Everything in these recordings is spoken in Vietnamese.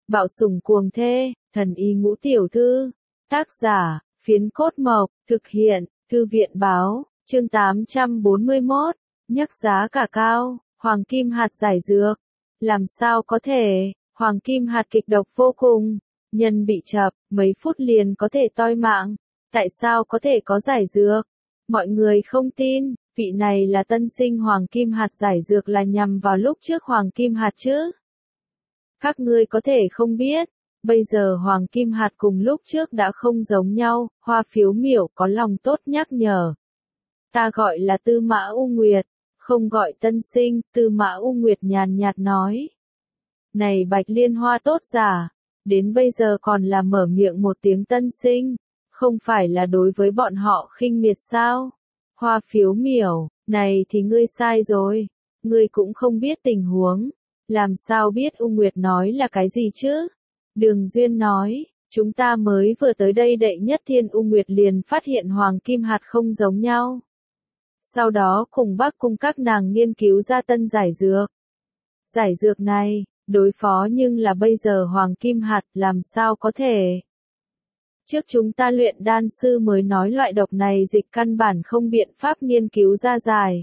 Bạo sủng cuồng thê, thần y ngũ tiểu thư. Tác giả, Phiến Cốt Mộc, thực hiện, Thư viện báo, chương 841, nhắc giá cả cao, hoàng kim hạt giải dược. Làm sao có thể, hoàng kim hạt kịch độc vô cùng, nhân bị chập, mấy phút liền có thể toi mạng. Tại sao có thể có giải dược? Mọi người không tin, vị này là tân sinh hoàng kim hạt giải dược là nhằm vào lúc trước hoàng kim hạt chứ? Các ngươi có thể không biết, bây giờ hoàng kim hạt cùng lúc trước đã không giống nhau, Hoa Phiếu Miểu có lòng tốt nhắc nhở. Ta gọi là Tư Mã U Nguyệt, không gọi tân sinh, Tư Mã U Nguyệt nhàn nhạt nói. Này Bạch Liên Hoa tốt giả, đến bây giờ còn là mở miệng một tiếng tân sinh, không phải là đối với bọn họ khinh miệt sao? Hoa Phiếu Miểu, này thì ngươi sai rồi, ngươi cũng không biết tình huống, làm sao biết U Nguyệt nói là cái gì chứ? Đường Duyên nói, chúng ta mới vừa tới đây Đệ Nhất Thiên U Nguyệt liền phát hiện hoàng kim hạt không giống nhau. Sau đó cùng Bắc Cung các nàng nghiên cứu ra tân giải dược. Giải dược này, đối phó nhưng là bây giờ hoàng kim hạt làm sao có thể. Trước chúng ta luyện đan sư mới nói loại độc này dịch căn bản không biện pháp nghiên cứu ra giải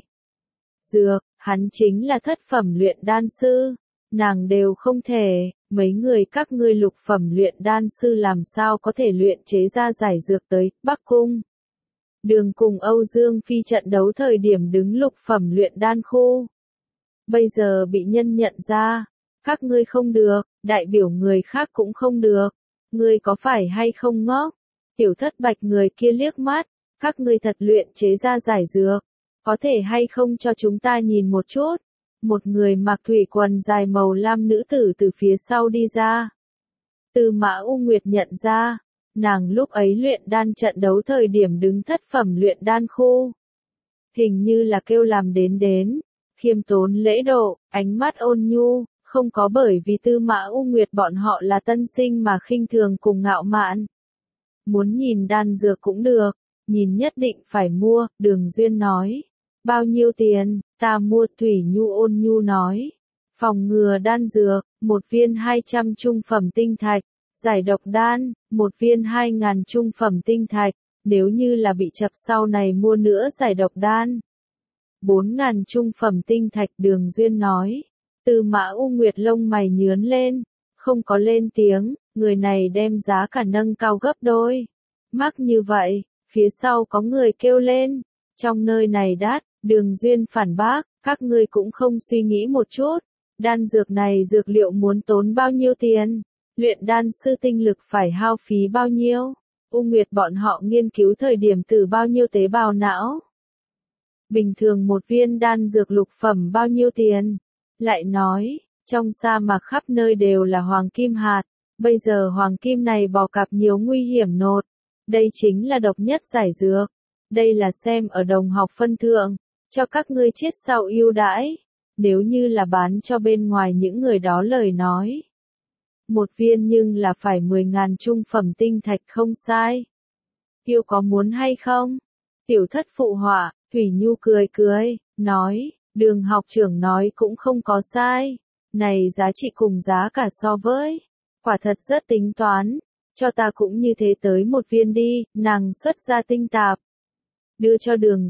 dược, hắn chính là thất phẩm luyện đan sư, nàng đều không thể, mấy người các ngươi lục phẩm luyện đan sư làm sao có thể luyện chế ra giải dược tới, Bắc Cung. Đường cùng Âu Dương Phi trận đấu thời điểm đứng lục phẩm luyện đan khu. Bây giờ bị nhân nhận ra, các ngươi không được, đại biểu người khác cũng không được. Ngươi có phải hay không ngốc? Tiểu Thất Bạch người kia liếc mắt, các ngươi thật luyện chế ra giải dược, có thể hay không cho chúng ta nhìn một chút? Một người mặc thủy quần dài màu lam nữ tử từ phía sau đi ra. Tư Mã U Nguyệt nhận ra, nàng lúc ấy luyện đan trận đấu thời điểm đứng thất phẩm luyện đan khu. Hình như là kêu làm đến, khiêm tốn lễ độ, ánh mắt ôn nhu. Không có bởi vì Tư Mã U Nguyệt bọn họ là tân sinh mà khinh thường cùng ngạo mạn. Muốn nhìn đan dược cũng được, nhìn nhất định phải mua, Đường Duyên nói. Bao nhiêu tiền, ta mua, Thủy Nhu ôn nhu nói. Phòng ngừa đan dược, 1 viên 200 trung phẩm tinh thạch, giải độc đan, 1 viên 2.000 trung phẩm tinh thạch, nếu như là bị chập sau này mua nữa giải độc đan. 4.000 trung phẩm tinh thạch, Đường Duyên nói. Tư Mã U Nguyệt lông mày nhướn lên, không có lên tiếng, người này đem giá cả nâng cao gấp đôi. Mắc như vậy, phía sau có người kêu lên, trong nơi này đắt, Đường Duyên phản bác, các ngươi cũng không suy nghĩ một chút, đan dược này dược liệu muốn tốn bao nhiêu tiền, luyện đan sư tinh lực phải hao phí bao nhiêu, U Nguyệt bọn họ nghiên cứu thời điểm từ bao nhiêu tế bào não. Bình thường một viên đan dược lục phẩm bao nhiêu tiền? Lại nói, trong sa mạc khắp nơi đều là hoàng kim hạt, bây giờ hoàng kim này bò cạp nhiều nguy hiểm nột, đây chính là độc nhất giải dược, đây là xem ở đồng học phân thượng, cho các ngươi chết sau ưu đãi, nếu như là bán cho bên ngoài những người đó lời nói. Một viên nhưng là phải 10.000 trung phẩm tinh thạch không sai. Yêu có muốn hay không? Tiểu Thất phụ họa, Thủy Nhu cười, nói. Đường học trưởng nói cũng không có sai, này giá trị cùng giá cả so với, quả thật rất tính toán, cho ta cũng như thế tới 1 viên đi, nàng xuất ra tinh tạp. Đưa cho Đường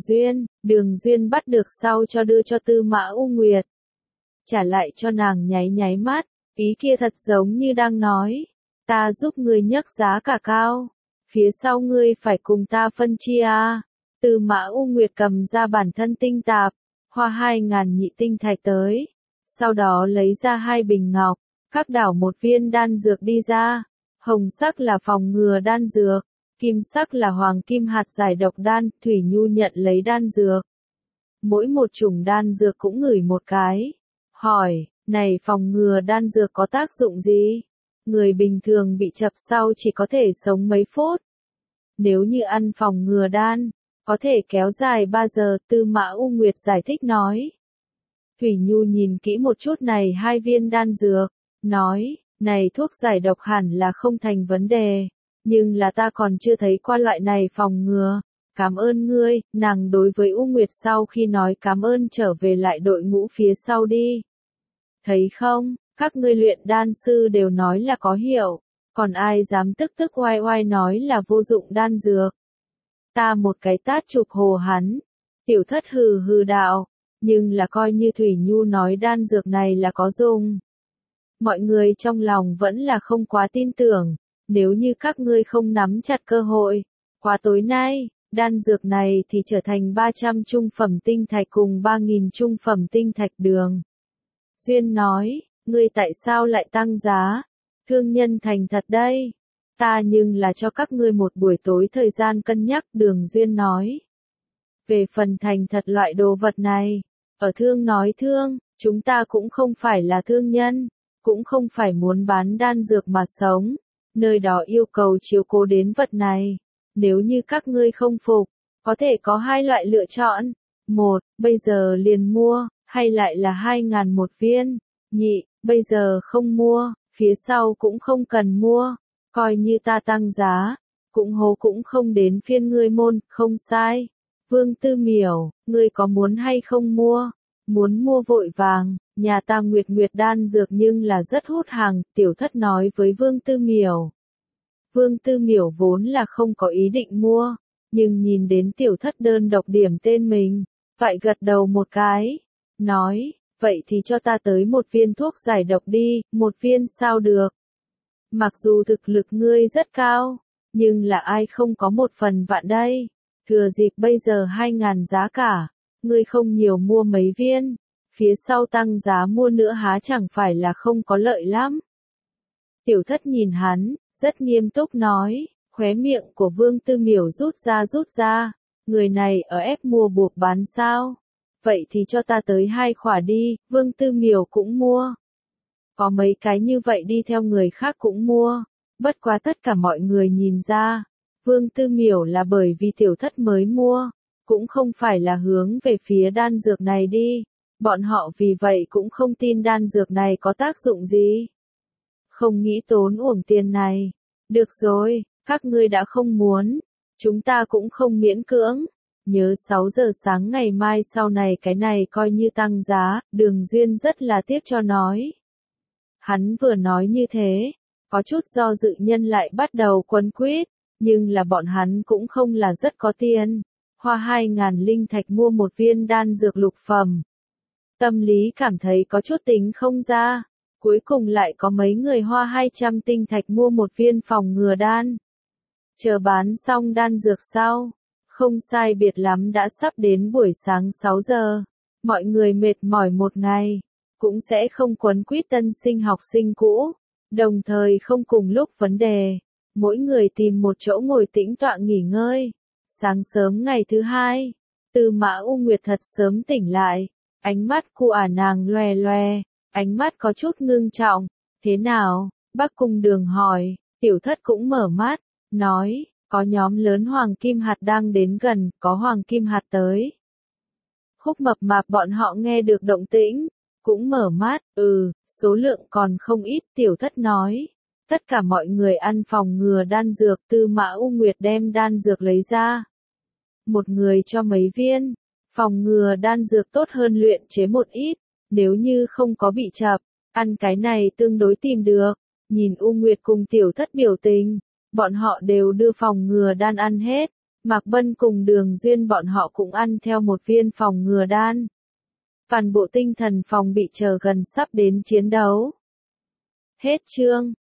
Duyên bắt được sau cho đưa cho Tư Mã U Nguyệt. Trả lại cho nàng nháy mắt, ý kia thật giống như đang nói, ta giúp ngươi nhấc giá cả cao, phía sau ngươi phải cùng ta phân chia à. Tư Mã U Nguyệt cầm ra bản thân tinh tạp. Hoa 2.000 nhị tinh thạch tới, sau đó lấy ra 2 bình ngọc, các đảo 1 viên đan dược đi ra, hồng sắc là phòng ngừa đan dược, kim sắc là hoàng kim hạt giải độc đan, Thủy Nhu nhận lấy đan dược. Mỗi một chủng đan dược cũng ngửi một cái, hỏi, này phòng ngừa đan dược có tác dụng gì? Người bình thường bị chập sau chỉ có thể sống mấy phút. Nếu như ăn phòng ngừa đan, có thể kéo dài 3 giờ, Tư Mã U Nguyệt giải thích nói. Thủy Nhu nhìn kỹ một chút này 2 viên đan dược, nói, này thuốc giải độc hẳn là không thành vấn đề, nhưng là ta còn chưa thấy qua loại này phòng ngừa. Cảm ơn ngươi, nàng đối với U Nguyệt sau khi nói cảm ơn trở về lại đội ngũ phía sau đi. Thấy không, Các ngươi luyện đan sư đều nói là có hiệu, còn ai dám tức tức oai oai nói là vô dụng đan dược. Ta một cái tát chụp hồ hắn. Tiểu thất hừ hừ đạo, nhưng là coi như Thủy Nhu nói đan dược này là có dùng. Mọi người trong lòng vẫn là không quá tin tưởng, nếu như các ngươi không nắm chặt cơ hội, qua tối nay, đan dược này thì trở thành 300 trung phẩm tinh thạch cùng 3.000 trung phẩm tinh thạch đường. Duyên nói, ngươi tại sao lại tăng giá? Thương nhân thành thật đây. Ta nhưng là cho các ngươi một buổi tối thời gian cân nhắc, Đường Duyên nói. Về phần thành thật loại đồ vật này, ở thương nói thương, chúng ta cũng không phải là thương nhân, cũng không phải muốn bán đan dược mà sống, nơi đó yêu cầu chiếu cố đến vật này. Nếu như các ngươi không phục, có thể có hai loại lựa chọn. Một, bây giờ liền mua, hay lại là 2.000 một viên. Nhị, bây giờ không mua, phía sau cũng không cần mua, coi như ta tăng giá, cũng hố cũng không đến phiên ngươi môn, không sai. Vương Tư Miểu, ngươi có muốn hay không mua? Muốn mua vội vàng, nhà ta Nguyệt Nguyệt đan dược nhưng là rất hút hàng, Tiểu Thất nói với Vương Tư Miểu. Vương Tư Miểu vốn là không có ý định mua, nhưng nhìn đến Tiểu Thất đơn độc điểm tên mình, vậy gật đầu một cái, nói, vậy thì cho ta tới một viên thuốc giải độc đi, một viên sao được. Mặc dù thực lực ngươi rất cao, nhưng là ai không có một phần vạn đây. Thừa dịp bây giờ 2.000 giá cả, ngươi không nhiều mua mấy viên, phía sau tăng giá mua nữa há chẳng phải là không có lợi lắm. Tiểu Thất nhìn hắn, rất nghiêm túc nói, khóe miệng của Vương Tư Miểu rút ra, người này ở ép mua buộc bán sao? Vậy thì cho ta tới 2 khỏa đi, Vương Tư Miểu cũng mua. Có mấy cái như vậy đi theo người khác cũng mua, bất quá tất cả mọi người nhìn ra. Vương Tư Miểu là bởi vì Tiểu Thất mới mua, cũng không phải là hướng về phía đan dược này đi. Bọn họ vì vậy cũng không tin đan dược này có tác dụng gì. Không nghĩ tốn uổng tiền này. Được rồi, các ngươi đã không muốn, chúng ta cũng không miễn cưỡng. Nhớ 6 giờ sáng ngày mai sau này cái này coi như tăng giá, Đường Duyên rất là tiếc cho nói. Hắn vừa nói như thế, có chút do dự nhân lại bắt đầu quấn quýt. Nhưng là bọn hắn cũng không là rất có tiền, hoa 2.000 linh thạch mua một viên đan dược lục phẩm. Tâm lý cảm thấy có chút tính không ra, cuối cùng lại có mấy người hoa 200 tinh thạch mua một viên phòng ngừa đan. Chờ bán xong đan dược sau, không sai biệt lắm đã sắp đến buổi sáng 6 giờ, mọi người mệt mỏi một ngày, cũng sẽ không quấn quýt tân sinh học sinh cũ, đồng thời không cùng lúc vấn đề. Mỗi người tìm một chỗ ngồi tĩnh tọa nghỉ ngơi. Sáng sớm ngày thứ hai, Tư Mã U Nguyệt thật sớm tỉnh lại, ánh mắt của nàng loè loè, ánh mắt có chút ngưng trọng. Thế nào? Bác Cung Đường hỏi. Tiểu Thất cũng mở mắt, nói, có nhóm lớn hoàng kim hạt đang đến gần, có hoàng kim hạt tới. Khúc Mập Mạp bọn họ nghe được động tĩnh, cũng mở mắt, số lượng còn không ít, Tiểu Thất nói. Tất cả mọi người ăn phòng ngừa đan dược, Tư Mã U Nguyệt đem đan dược lấy ra. Một người cho mấy viên, phòng ngừa đan dược tốt hơn luyện chế một ít, nếu như không có bị chập, ăn cái này tương đối tìm được. Nhìn U Nguyệt cùng Tiểu Thất biểu tình, bọn họ đều đưa phòng ngừa đan ăn hết, Mạc Bân cùng Đường Duyên bọn họ cũng ăn theo một viên phòng ngừa đan. Toàn bộ tinh thần phòng bị chờ gần sắp đến chiến đấu. Hết chương.